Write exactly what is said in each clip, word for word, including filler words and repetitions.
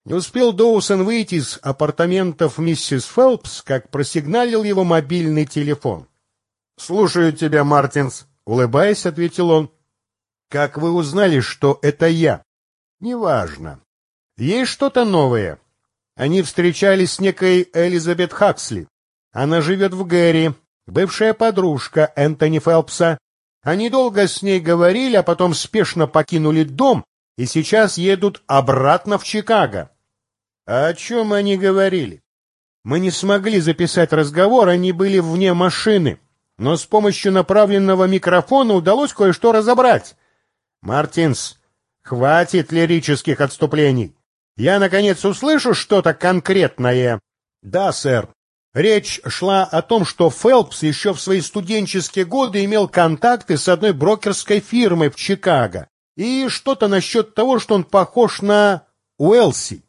Не успел Доусон выйти из апартаментов миссис Фелпс, как просигналил его мобильный телефон. — Слушаю тебя, Мартинс, — улыбаясь, ответил он. — Как вы узнали, что это я? — Неважно. Есть что-то новое. Они встречались с некой Элизабет Хаксли. Она живет в Гэри, бывшая подружка Энтони Фелпса. Они долго с ней говорили, а потом спешно покинули дом и сейчас едут обратно в Чикаго. А о чем они говорили? Мы не смогли записать разговор, они были вне машины, но с помощью направленного микрофона удалось кое-что разобрать. Мартинс, хватит лирических отступлений. Я, наконец, услышу что-то конкретное. Да, сэр. Речь шла о том, что Фелпс еще в свои студенческие годы имел контакты с одной брокерской фирмой в Чикаго. И что-то насчет того, что он похож на Уэлси.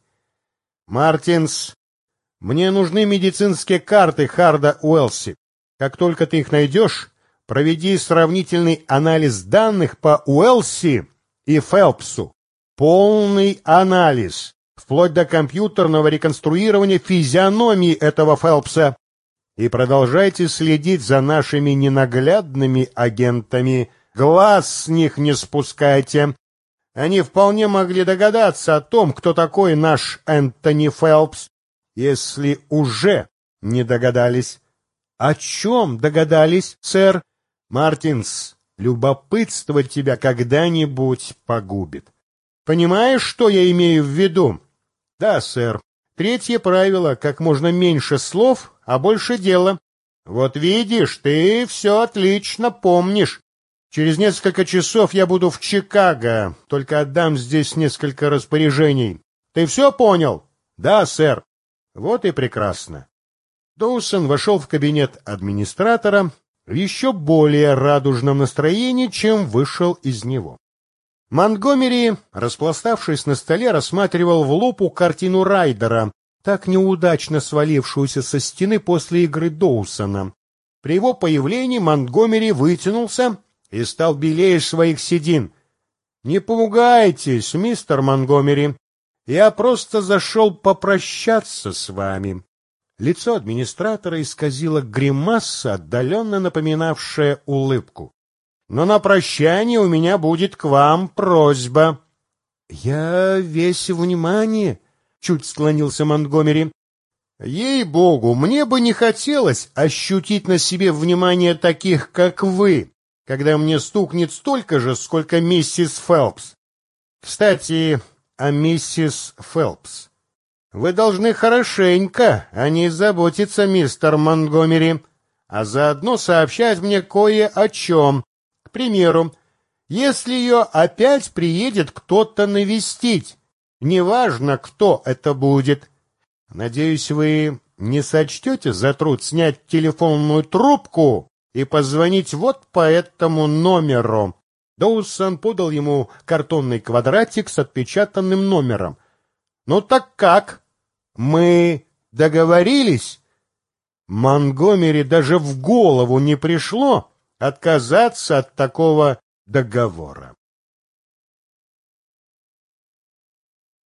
Мартинс, мне нужны медицинские карты Харда Уэлси. Как только ты их найдешь, проведи сравнительный анализ данных по Уэлси и Фелпсу. Полный анализ, вплоть до компьютерного реконструирования физиономии этого Фелпса. И продолжайте следить за нашими ненаглядными агентами. Глаз с них не спускайте. Они вполне могли догадаться о том, кто такой наш Энтони Фелпс, если уже не догадались. О чем догадались, сэр? Мартинс, любопытство тебя когда-нибудь погубит. Понимаешь, что я имею в виду? Да, сэр. Третье правило — как можно меньше слов, а больше дела. Вот видишь, ты все отлично помнишь. Через несколько часов я буду в Чикаго, только отдам здесь несколько распоряжений. Ты все понял? Да, сэр. Вот и прекрасно. Доусон вошел в кабинет администратора в еще более радужном настроении, чем вышел из него. Монтгомери, распластавшись на столе, рассматривал в лупу картину Райдера, так неудачно свалившуюся со стены после игры Доусона. При его появлении Монтгомери вытянулся и стал белее своих седин. — Не пугайтесь, мистер Монтгомери, я просто зашел попрощаться с вами. Лицо администратора исказило гримаса, отдаленно напоминавшая улыбку. — Но на прощание у меня будет к вам просьба. — Я весь внимание, — чуть склонился Монтгомери. — Ей-богу, мне бы не хотелось ощутить на себе внимание таких, как вы, когда мне стукнет столько же, сколько миссис Фелпс. Кстати, о миссис Фелпс. Вы должны хорошенько о ней заботиться, мистер Монтгомери, а заодно сообщать мне кое о чем. К примеру, если ее опять приедет кто-то навестить, неважно, кто это будет. Надеюсь, вы не сочтете за труд снять телефонную трубку и позвонить вот по этому номеру. Доусон подал ему картонный квадратик с отпечатанным номером. — Ну так как? Мы договорились? Монтгомери даже в голову не пришло отказаться от такого договора.